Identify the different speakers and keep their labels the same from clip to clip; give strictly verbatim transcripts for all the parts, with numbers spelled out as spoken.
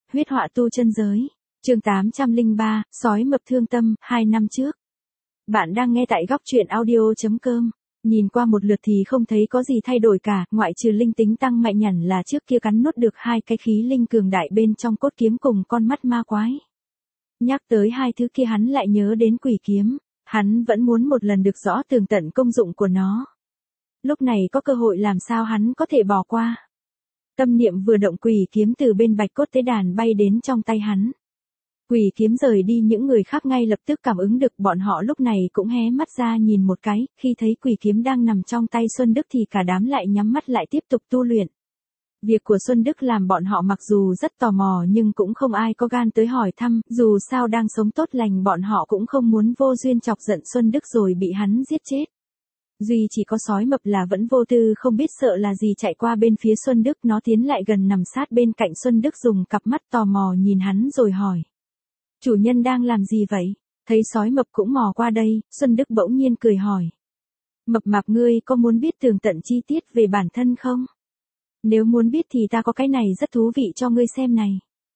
Speaker 1: Huyết họa tu chân giới. Chương tám trăm lẻ ba, sói mập thương tâm, hai năm trước. Bạn đang nghe tại góc truyện audio chấm com. Nhìn qua một lượt thì không thấy có gì thay đổi cả, ngoại trừ linh tính tăng mạnh hẳn là trước kia cắn nuốt được hai cái khí linh cường đại bên trong cốt kiếm cùng con mắt ma quái. Nhắc tới hai thứ kia hắn lại nhớ đến quỷ kiếm, hắn vẫn muốn một lần được rõ tường tận công dụng của nó. Lúc này có cơ hội làm sao hắn có thể bỏ qua. Tâm niệm vừa động, quỷ kiếm từ bên bạch cốt tế đàn bay đến trong tay hắn. Quỷ kiếm rời đi, những người khác ngay lập tức cảm ứng được, bọn họ lúc này cũng hé mắt ra nhìn một cái, khi thấy quỷ kiếm đang nằm trong tay Xuân Đức thì cả đám lại nhắm mắt lại tiếp tục tu luyện. Việc của Xuân Đức làm bọn họ mặc dù rất tò mò nhưng cũng không ai có gan tới hỏi thăm, dù sao đang sống tốt lành bọn họ cũng không muốn vô duyên chọc giận Xuân Đức rồi bị hắn giết chết. Duy chỉ có sói mập là vẫn vô tư không biết sợ là gì chạy qua bên phía Xuân Đức, nó tiến lại gần nằm sát bên cạnh Xuân Đức dùng cặp mắt tò mò nhìn hắn rồi hỏi. Chủ nhân đang làm gì vậy? Thấy sói mập cũng mò qua đây, Xuân Đức bỗng nhiên cười hỏi. Mập mạp, ngươi có muốn biết tường tận chi tiết về bản thân không? Nếu muốn biết thì ta có cái này rất thú vị cho ngươi xem này.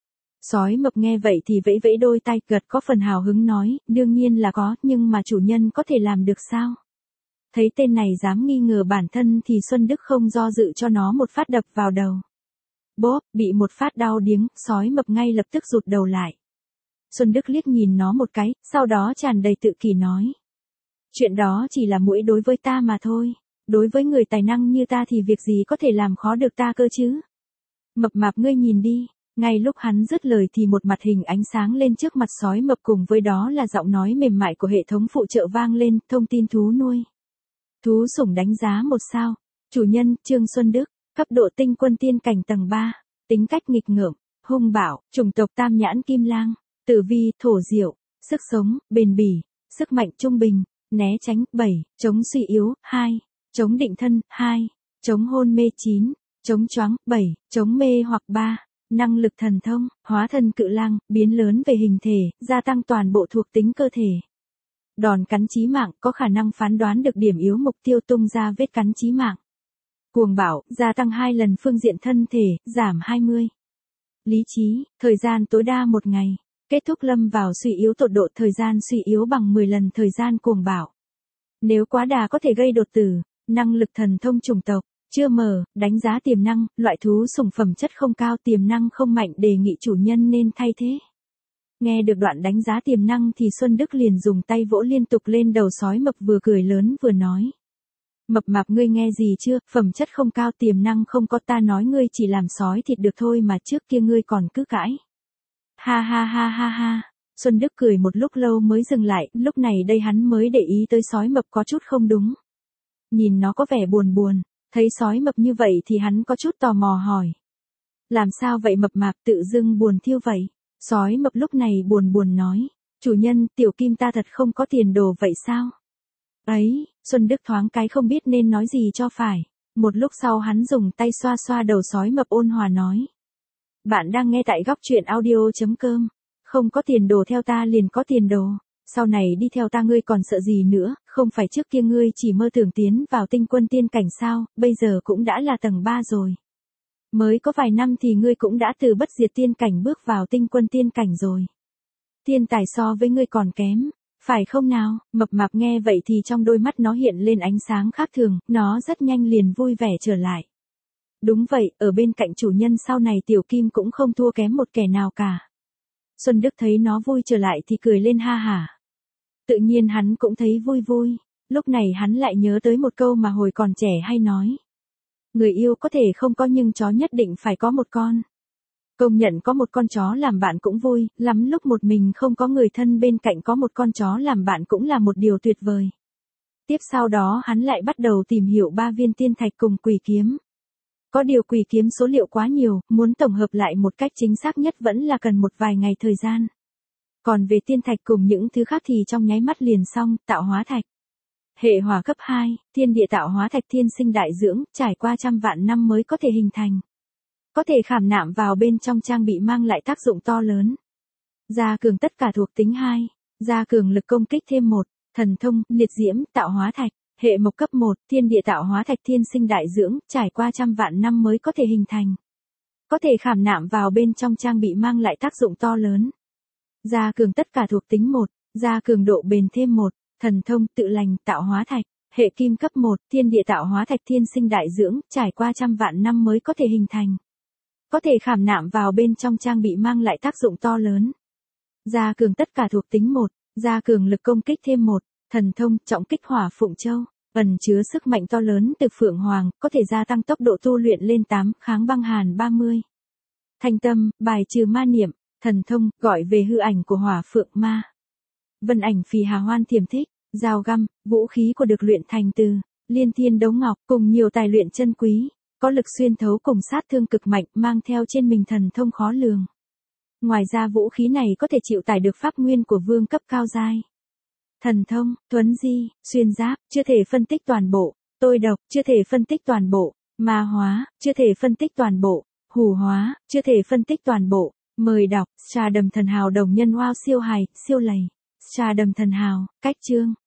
Speaker 1: Sói mập nghe vậy thì vẫy vẫy đôi tay, gật có phần hào hứng nói, đương nhiên là có, nhưng mà chủ nhân có thể làm được sao? Thấy tên này dám nghi ngờ bản thân thì Xuân Đức không do dự cho nó một phát đập vào đầu. Bốp, bị một phát đau điếng, sói mập ngay lập tức rụt đầu lại. Xuân Đức liếc nhìn nó một cái, sau đó tràn đầy tự kỷ nói. Chuyện đó chỉ là muỗi đối với ta mà thôi. Đối với người tài năng như ta thì việc gì có thể làm khó được ta cơ chứ? Mập mạp, ngươi nhìn đi. Ngay lúc hắn dứt lời thì một mặt hình ánh sáng lên trước mặt sói mập, cùng với đó là giọng nói mềm mại của hệ thống phụ trợ vang lên, thông tin thú nuôi. Thú sủng đánh giá một sao. Chủ nhân, Trương Xuân Đức. Cấp độ tinh quân tiên cảnh tầng ba. Tính cách nghịch ngợm, hung bạo, chủng tộc tam nhãn kim lang. Tử vi, thổ diệu. Sức sống, bền bỉ. Sức mạnh trung bình. Né tránh, bảy. Chống suy yếu, hai. Chống định thân, hai. Chống hôn mê, chín. Chống choáng, bảy. Chống mê hoặc ba. Năng lực thần thông, hóa thân cự lang, biến lớn về hình thể, gia tăng toàn bộ thuộc tính cơ thể. Đòn cắn chí mạng, có khả năng phán đoán được điểm yếu mục tiêu, tung ra vết cắn chí mạng. Cuồng bạo, gia tăng hai lần phương diện thân thể, giảm hai mươi. Lý trí, thời gian tối đa một ngày. Kết thúc lâm vào suy yếu tột độ, thời gian suy yếu bằng mười lần thời gian cuồng bạo. Nếu quá đà có thể gây đột tử. Năng lực thần thông chủng tộc, chưa mở, đánh giá tiềm năng, loại thú sủng phẩm chất không cao, tiềm năng không mạnh, đề nghị chủ nhân nên thay thế. Nghe được đoạn đánh giá tiềm năng thì Xuân Đức liền dùng tay vỗ liên tục lên đầu sói mập, vừa cười lớn vừa nói. Mập mạp, ngươi nghe gì chưa, phẩm chất không cao, tiềm năng không có, ta nói ngươi chỉ làm sói thịt được thôi mà trước kia ngươi còn cứ cãi. Ha ha ha ha ha. Xuân Đức cười một lúc lâu mới dừng lại, lúc này đây hắn mới để ý tới sói mập có chút không đúng. Nhìn nó có vẻ buồn buồn, thấy sói mập như vậy thì hắn có chút tò mò hỏi. Làm sao vậy mập mạp, tự dưng buồn thiêu vậy? Sói mập lúc này buồn buồn nói. Chủ nhân, tiểu kim ta thật không có tiền đồ vậy sao? Ấy, Xuân Đức thoáng cái không biết nên nói gì cho phải. Một lúc sau hắn dùng tay xoa xoa đầu sói mập, ôn hòa nói. Bạn đang nghe tại góc truyện audio chấm com. Không có tiền đồ theo ta liền có tiền đồ. Sau này đi theo ta ngươi còn sợ gì nữa, không phải trước kia ngươi chỉ mơ tưởng tiến vào tinh quân tiên cảnh sao, bây giờ cũng đã là tầng ba rồi. Mới có vài năm thì ngươi cũng đã từ bất diệt tiên cảnh bước vào tinh quân tiên cảnh rồi. Thiên tài so với ngươi còn kém, phải không nào? Mập mạp nghe vậy thì trong đôi mắt nó hiện lên ánh sáng khác thường, nó rất nhanh liền vui vẻ trở lại. Đúng vậy, ở bên cạnh chủ nhân sau này tiểu kim cũng không thua kém một kẻ nào cả. Xuân Đức thấy nó vui trở lại thì cười lên ha hả. Tự nhiên hắn cũng thấy vui vui, lúc này hắn lại nhớ tới một câu mà hồi còn trẻ hay nói. Người yêu có thể không có nhưng chó nhất định phải có một con. Công nhận có một con chó làm bạn cũng vui, lắm lúc một mình không có người thân bên cạnh có một con chó làm bạn cũng là một điều tuyệt vời. Tiếp sau đó hắn lại bắt đầu tìm hiểu ba viên tiên thạch cùng quỷ kiếm. Có điều quỷ kiếm số liệu quá nhiều, muốn tổng hợp lại một cách chính xác nhất vẫn là cần một vài ngày thời gian. Còn về tiên thạch cùng những thứ khác thì trong nháy mắt liền xong, tạo hóa thạch. Hệ hỏa cấp hai, thiên địa tạo hóa thạch thiên sinh đại dưỡng, trải qua trăm vạn năm mới có thể hình thành. Có thể khảm nạm vào bên trong trang bị mang lại tác dụng to lớn. Gia cường tất cả thuộc tính hai, gia cường lực công kích thêm một, thần thông, liệt diễm, tạo hóa thạch. Hệ mộc cấp một, thiên địa tạo hóa thạch thiên sinh đại dưỡng, trải qua trăm vạn năm mới có thể hình thành. có thể khảm nạm vào bên trong trang bị mang lại tác dụng to lớn. Gia cường tất cả thuộc tính một, gia cường độ bền thêm một, thần thông tự lành tạo hóa thạch, hệ kim cấp một, thiên địa tạo hóa thạch thiên sinh đại dưỡng, trải qua trăm vạn năm mới có thể hình thành. Có thể khảm nạm vào bên trong trang bị mang lại tác dụng to lớn. Gia cường tất cả thuộc tính một, gia cường lực công kích thêm một, thần thông trọng kích hỏa phụng châu, ẩn chứa sức mạnh to lớn từ phượng hoàng, có thể gia tăng tốc độ tu luyện lên tám, kháng băng hàn ba mươi. Thanh tâm, bài trừ ma niệm, thần thông, gọi về hư ảnh của hỏa phượng ma. Vân ảnh phì hà hoan thiềm thích, dao găm, vũ khí của được luyện thành từ liên thiên đấu ngọc cùng nhiều tài luyện chân quý, có lực xuyên thấu cùng sát thương cực mạnh, mang theo trên mình thần thông khó lường. Ngoài ra vũ khí này có thể chịu tải được pháp nguyên của vương cấp cao giai. Thần thông, thuấn di, xuyên giáp, chưa thể phân tích toàn bộ, tôi độc, chưa thể phân tích toàn bộ, ma hóa, chưa thể phân tích toàn bộ, hủ hóa, chưa thể phân tích toàn bộ. Mời đọc, Trà đầm thần hào đồng nhân wow siêu hài, siêu lầy. Trà đầm thần hào, cách chương.